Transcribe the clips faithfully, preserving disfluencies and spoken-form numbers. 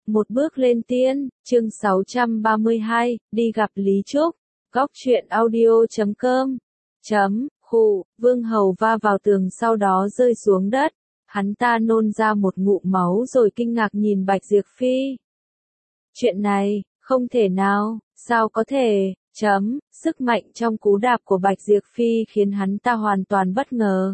Một bước lên tiên, chương sáu trăm ba mươi hai, đi gặp Lý Trúc. Góc truyện audio chấm com. Chấm, khụ, Vương Hầu va vào tường sau đó rơi xuống đất. Hắn ta nôn ra một ngụm máu rồi kinh ngạc nhìn Bạch Diệp Phi. Chuyện này, không thể nào, sao có thể, chấm, sức mạnh trong cú đạp của Bạch Diệp Phi khiến hắn ta hoàn toàn bất ngờ.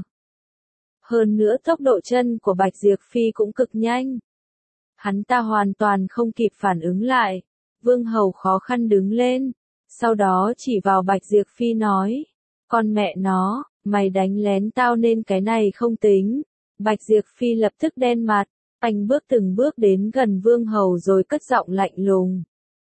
Hơn nữa tốc độ chân của Bạch Diệp Phi cũng cực nhanh. Hắn ta hoàn toàn không kịp phản ứng lại. Vương Hầu khó khăn đứng lên, sau đó chỉ vào Bạch Diệp Phi nói, con mẹ nó, mày đánh lén tao nên cái này không tính. Bạch Diệp Phi lập tức đen mặt, anh bước từng bước đến gần Vương Hầu rồi cất giọng lạnh lùng.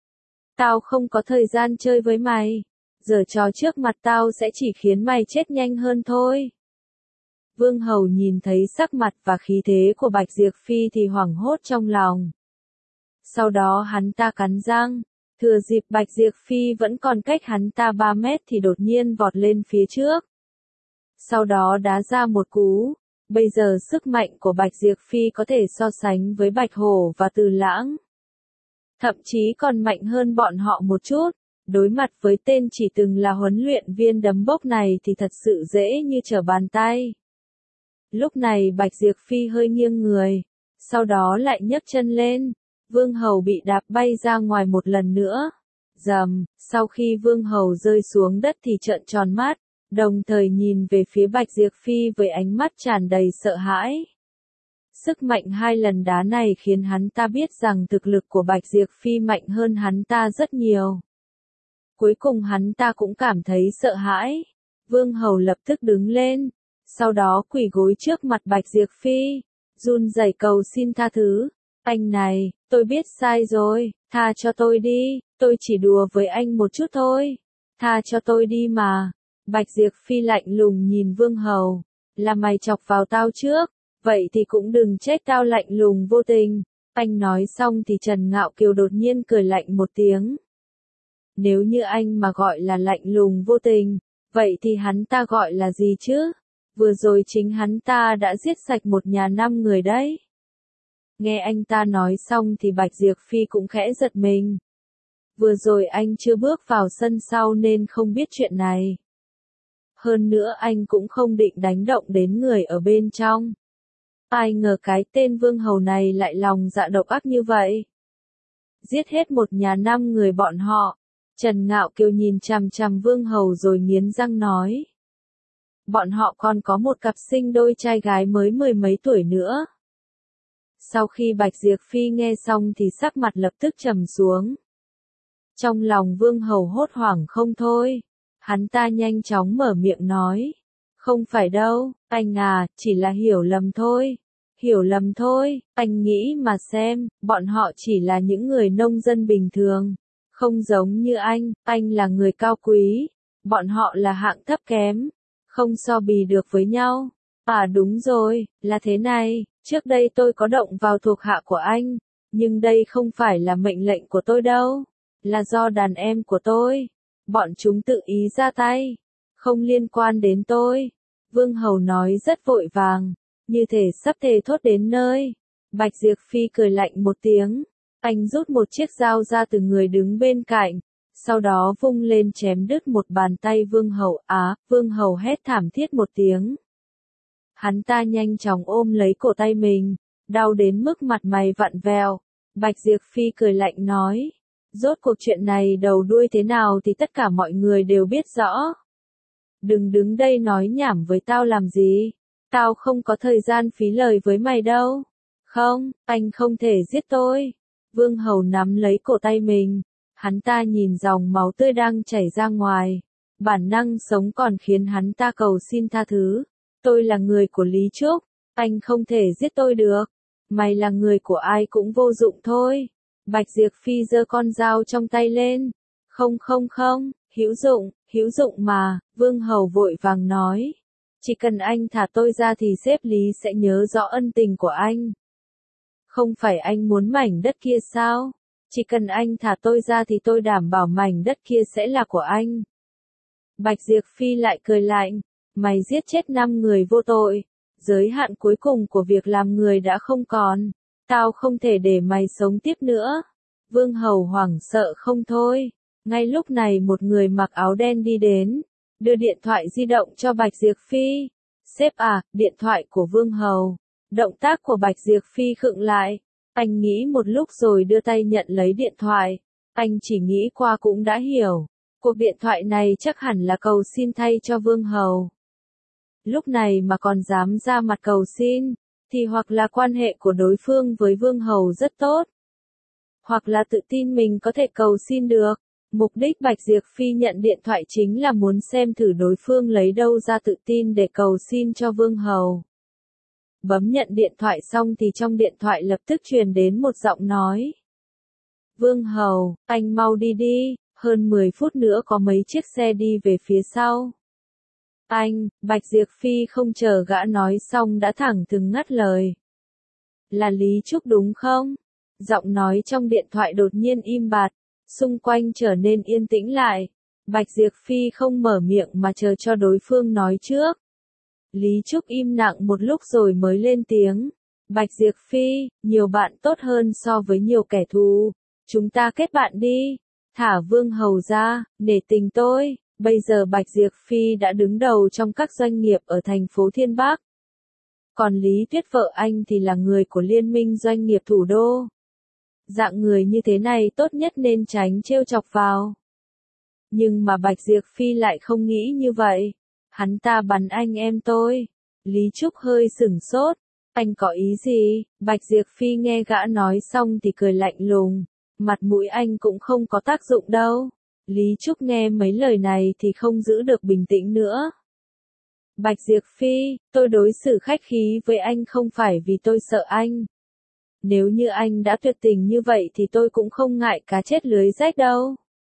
Tao không có thời gian chơi với mày, giở trò trước mặt tao sẽ chỉ khiến mày chết nhanh hơn thôi. Vương Hầu nhìn thấy sắc mặt và khí thế của Bạch Diệp Phi thì hoảng hốt trong lòng. Sau đó hắn ta cắn răng, thừa dịp Bạch Diệp Phi vẫn còn cách hắn ta ba mét thì đột nhiên vọt lên phía trước. Sau đó đá ra một cú, bây giờ sức mạnh của Bạch Diệp Phi có thể so sánh với Bạch Hổ và Từ Lãng. Thậm chí còn mạnh hơn bọn họ một chút, đối mặt với tên chỉ từng là huấn luyện viên đấm bốc này thì thật sự dễ như trở bàn tay. Lúc này Bạch Diệp Phi hơi nghiêng người, sau đó lại nhấc chân lên, Vương Hầu bị đạp bay ra ngoài một lần nữa. Rầm, sau khi Vương Hầu rơi xuống đất thì trợn tròn mắt, đồng thời nhìn về phía Bạch Diệp Phi với ánh mắt tràn đầy sợ hãi. Sức mạnh hai lần đá này khiến hắn ta biết rằng thực lực của Bạch Diệp Phi mạnh hơn hắn ta rất nhiều. Cuối cùng hắn ta cũng cảm thấy sợ hãi. Vương Hầu lập tức đứng lên, sau đó quỳ gối trước mặt Bạch Diệp Phi, run rẩy cầu xin tha thứ. Anh này, tôi biết sai rồi, tha cho tôi đi, tôi chỉ đùa với anh một chút thôi. Tha cho tôi đi mà. Bạch Diệp Phi lạnh lùng nhìn Vương Hầu, là mày chọc vào tao trước, vậy thì cũng đừng trách tao lạnh lùng vô tình. Anh nói xong thì Trần Ngạo Kiều đột nhiên cười lạnh một tiếng. Nếu như anh mà gọi là lạnh lùng vô tình, vậy thì hắn ta gọi là gì chứ? Vừa rồi chính hắn ta đã giết sạch một nhà năm người đấy. Nghe anh ta nói xong thì Bạch Diệp Phi cũng khẽ giật mình. Vừa rồi anh chưa bước vào sân sau nên không biết chuyện này. Hơn nữa anh cũng không định đánh động đến người ở bên trong. Ai ngờ cái tên Vương Hầu này lại lòng dạ độc ác như vậy. Giết hết một nhà năm người bọn họ. Trần Ngạo Kiều nhìn chằm chằm Vương Hầu rồi nghiến răng nói. Bọn họ còn có một cặp sinh đôi trai gái mới mười mấy tuổi nữa. Sau khi Bạch Diệp Phi nghe xong thì sắc mặt lập tức trầm xuống. Trong lòng Vương Hầu hốt hoảng không thôi. Hắn ta nhanh chóng mở miệng nói. Không phải đâu, anh à, chỉ là hiểu lầm thôi. Hiểu lầm thôi, anh nghĩ mà xem, bọn họ chỉ là những người nông dân bình thường. Không giống như anh, anh là người cao quý. Bọn họ là hạng thấp kém. Không so bì được với nhau. À đúng rồi, là thế này, trước đây tôi có động vào thuộc hạ của anh. Nhưng đây không phải là mệnh lệnh của tôi đâu. Là do đàn em của tôi. Bọn chúng tự ý ra tay. Không liên quan đến tôi. Vương Hầu nói rất vội vàng. Như thể sắp thề thốt đến nơi. Bạch Diệp Phi cười lạnh một tiếng. Anh rút một chiếc dao ra từ người đứng bên cạnh. Sau đó vung lên chém đứt một bàn tay Vương Hầu. Á, Vương Hầu hét thảm thiết một tiếng. Hắn ta nhanh chóng ôm lấy cổ tay mình. Đau đến mức mặt mày vặn vẹo. Bạch Diệp Phi cười lạnh nói. Rốt cuộc chuyện này đầu đuôi thế nào thì tất cả mọi người đều biết rõ. Đừng đứng đây nói nhảm với tao làm gì. Tao không có thời gian phí lời với mày đâu. Không, anh không thể giết tôi. Vương Hầu nắm lấy cổ tay mình. Hắn ta nhìn dòng máu tươi đang chảy ra ngoài. Bản năng sống còn khiến hắn ta cầu xin tha thứ. Tôi là người của Lý Trúc. Anh không thể giết tôi được. Mày là người của ai cũng vô dụng thôi. Bạch Diệp Phi giơ con dao trong tay lên. Không không không, hữu dụng, hữu dụng mà, Vương Hầu vội vàng nói. Chỉ cần anh thả tôi ra thì sếp Lý sẽ nhớ rõ ân tình của anh. Không phải anh muốn mảnh đất kia sao? Chỉ cần anh thả tôi ra thì tôi đảm bảo mảnh đất kia sẽ là của anh. Bạch Diệp Phi lại cười lạnh. Mày giết chết năm người vô tội. Giới hạn cuối cùng của việc làm người đã không còn. Tao không thể để mày sống tiếp nữa. Vương Hầu hoảng sợ không thôi. Ngay lúc này một người mặc áo đen đi đến, đưa điện thoại di động cho Bạch Diệp Phi. Sếp à, điện thoại của Vương Hầu. Động tác của Bạch Diệp Phi khựng lại. Anh nghĩ một lúc rồi đưa tay nhận lấy điện thoại. Anh chỉ nghĩ qua cũng đã hiểu. Cuộc điện thoại này chắc hẳn là cầu xin thay cho Vương Hầu. Lúc này mà còn dám ra mặt cầu xin, thì hoặc là quan hệ của đối phương với Vương Hầu rất tốt, hoặc là tự tin mình có thể cầu xin được. Mục đích Bạch Diệp Phi nhận điện thoại chính là muốn xem thử đối phương lấy đâu ra tự tin để cầu xin cho Vương Hầu. Bấm nhận điện thoại xong thì trong điện thoại lập tức truyền đến một giọng nói. Vương Hầu, anh mau đi đi, hơn mười phút nữa có mấy chiếc xe đi về phía sau. Anh, Bạch Diệp Phi không chờ gã nói xong đã thẳng thừng ngắt lời. Là Lý Trúc đúng không? Giọng nói trong điện thoại đột nhiên im bặt, xung quanh trở nên yên tĩnh lại. Bạch Diệp Phi không mở miệng mà chờ cho đối phương nói trước. Lý Trúc im lặng một lúc rồi mới lên tiếng. Bạch Diệp Phi, nhiều bạn tốt hơn so với nhiều kẻ thù. Chúng ta kết bạn đi. Thả Vương Hầu ra, nể tình tôi. Bây giờ Bạch Diệp Phi đã đứng đầu trong các doanh nghiệp ở thành phố Thiên Bắc. Còn Lý Tuyết vợ anh thì là người của Liên minh Doanh nghiệp Thủ đô. Dạng người như thế này tốt nhất nên tránh trêu chọc vào. Nhưng mà Bạch Diệp Phi lại không nghĩ như vậy. Hắn ta bắn anh em tôi. Lý Trúc hơi sửng sốt. Anh có ý gì? Bạch Diệp Phi nghe gã nói xong thì cười lạnh lùng. Mặt mũi anh cũng không có tác dụng đâu. Lý Trúc nghe mấy lời này thì không giữ được bình tĩnh nữa. Bạch Diệp Phi, tôi đối xử khách khí với anh không phải vì tôi sợ anh. Nếu như anh đã tuyệt tình như vậy thì tôi cũng không ngại cá chết lưới rách đâu.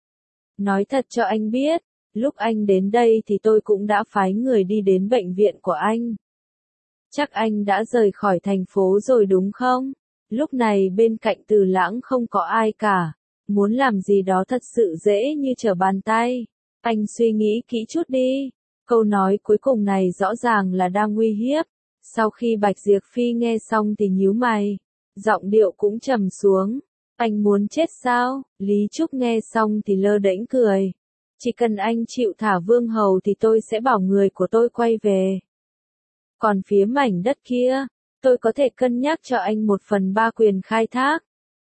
Nói thật cho anh biết, lúc anh đến đây thì tôi cũng đã phái người đi đến bệnh viện của anh. Chắc anh đã rời khỏi thành phố rồi đúng không? Lúc này bên cạnh Từ Lãng không có ai cả. Muốn làm gì đó thật sự dễ như trở bàn tay. Anh suy nghĩ kỹ chút đi. Câu nói cuối cùng này rõ ràng là đang uy hiếp. Sau khi Bạch Diệp Phi nghe xong thì nhíu mày. Giọng điệu cũng trầm xuống. Anh muốn chết sao? Lý Trúc nghe xong thì lơ đễnh cười. Chỉ cần anh chịu thả Vương Hầu thì tôi sẽ bảo người của tôi quay về. Còn phía mảnh đất kia, tôi có thể cân nhắc cho anh một phần ba quyền khai thác.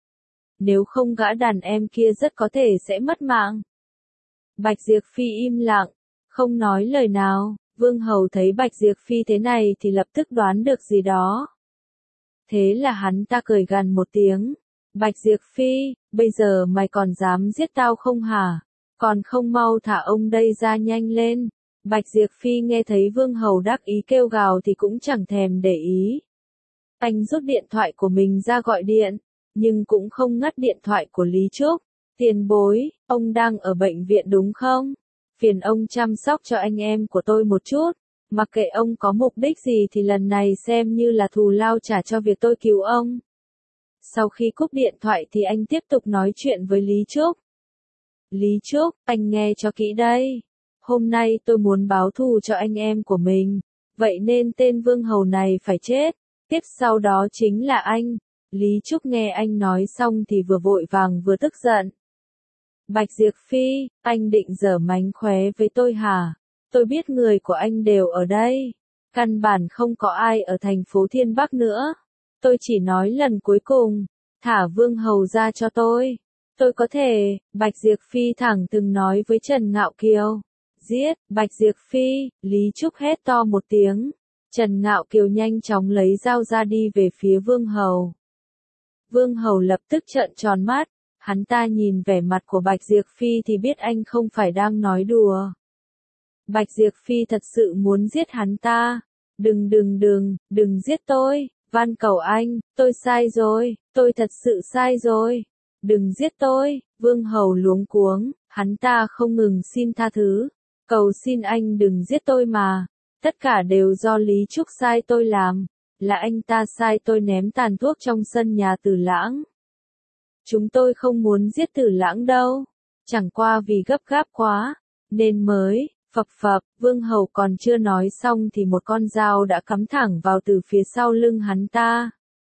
Nếu không gã đàn em kia rất có thể sẽ mất mạng. Bạch Diệp Phi im lặng, không nói lời nào. Vương Hầu thấy Bạch Diệp Phi thế này thì lập tức đoán được gì đó. Thế là hắn ta cười gằn một tiếng. Bạch Diệp Phi, bây giờ mày còn dám giết tao không hả? Còn không mau thả ông đây ra nhanh lên. Bạch Diệp Phi nghe thấy Vương Hầu đắc ý kêu gào thì cũng chẳng thèm để ý. Anh rút điện thoại của mình ra gọi điện, nhưng cũng không ngắt điện thoại của Lý Trúc. Tiền bối, ông đang ở bệnh viện đúng không? Phiền ông chăm sóc cho anh em của tôi một chút. Mặc kệ ông có mục đích gì thì lần này xem như là thù lao trả cho việc tôi cứu ông. Sau khi cúp điện thoại thì anh tiếp tục nói chuyện với Lý Trúc. Lý Trúc, anh nghe cho kỹ đây. Hôm nay tôi muốn báo thù cho anh em của mình. Vậy nên tên Vương Hầu này phải chết. Tiếp sau đó chính là anh. Lý Trúc nghe anh nói xong thì vừa vội vàng vừa tức giận. Bạch Diệp Phi, anh định giở mánh khóe với tôi hả? Tôi biết người của anh đều ở đây. Căn bản không có ai ở thành phố Thiên Bắc nữa. Tôi chỉ nói lần cuối cùng, thả Vương Hầu ra cho tôi. Tôi có thể, Bạch Diệp Phi thẳng từng nói với Trần Ngạo Kiều. Giết, Bạch Diệp Phi, Lý Trúc hét to một tiếng. Trần Ngạo Kiều nhanh chóng lấy dao ra đi về phía Vương Hầu. Vương Hầu lập tức trợn tròn mắt. Hắn ta nhìn vẻ mặt của Bạch Diệp Phi thì biết anh không phải đang nói đùa. Bạch Diệp Phi thật sự muốn giết hắn ta. Đừng đừng đừng, đừng giết tôi, van cầu anh, tôi sai rồi, tôi thật sự sai rồi. Đừng giết tôi, Vương Hầu luống cuống, hắn ta không ngừng xin tha thứ. Cầu xin anh đừng giết tôi mà. Tất cả đều do Lý Trúc sai tôi làm. Là anh ta sai tôi ném tàn thuốc trong sân nhà Từ Lãng. Chúng tôi không muốn giết Từ Lãng đâu. Chẳng qua vì gấp gáp quá, nên mới, phập phập, Vương Hầu còn chưa nói xong thì một con dao đã cắm thẳng vào từ phía sau lưng hắn ta.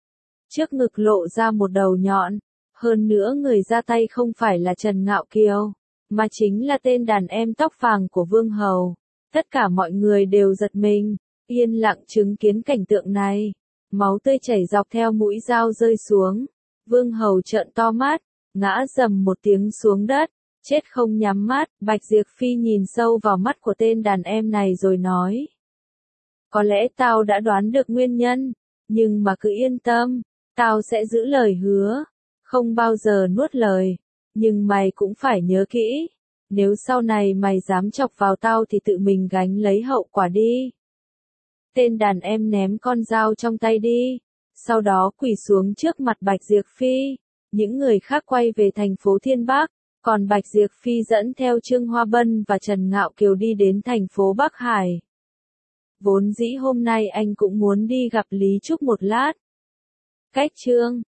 trước ngực lộ ra một đầu nhọn. Hơn nữa người ra tay không phải là Trần Ngạo Kiều, mà chính là tên đàn em tóc vàng của Vương Hầu. Tất cả mọi người đều giật mình, yên lặng chứng kiến cảnh tượng này. Máu tươi chảy dọc theo mũi dao rơi xuống. Vương Hầu trợn to mắt, ngã rầm một tiếng xuống đất, chết không nhắm mắt. Bạch Diệp Phi nhìn sâu vào mắt của tên đàn em này rồi nói. Có lẽ tao đã đoán được nguyên nhân, nhưng mà cứ yên tâm, tao sẽ giữ lời hứa, không bao giờ nuốt lời. Nhưng mày cũng phải nhớ kỹ, nếu sau này mày dám chọc vào tao thì tự mình gánh lấy hậu quả đi. Tên đàn em ném con dao trong tay đi, sau đó quỳ xuống trước mặt Bạch Diệp Phi. Những người khác quay về thành phố Thiên Bắc, còn Bạch Diệp Phi dẫn theo Trương Hoa Bân và Trần Ngạo Kiều đi đến thành phố Bắc Hải. Vốn dĩ hôm nay anh cũng muốn đi gặp Lý Trúc một lát. Cách Trương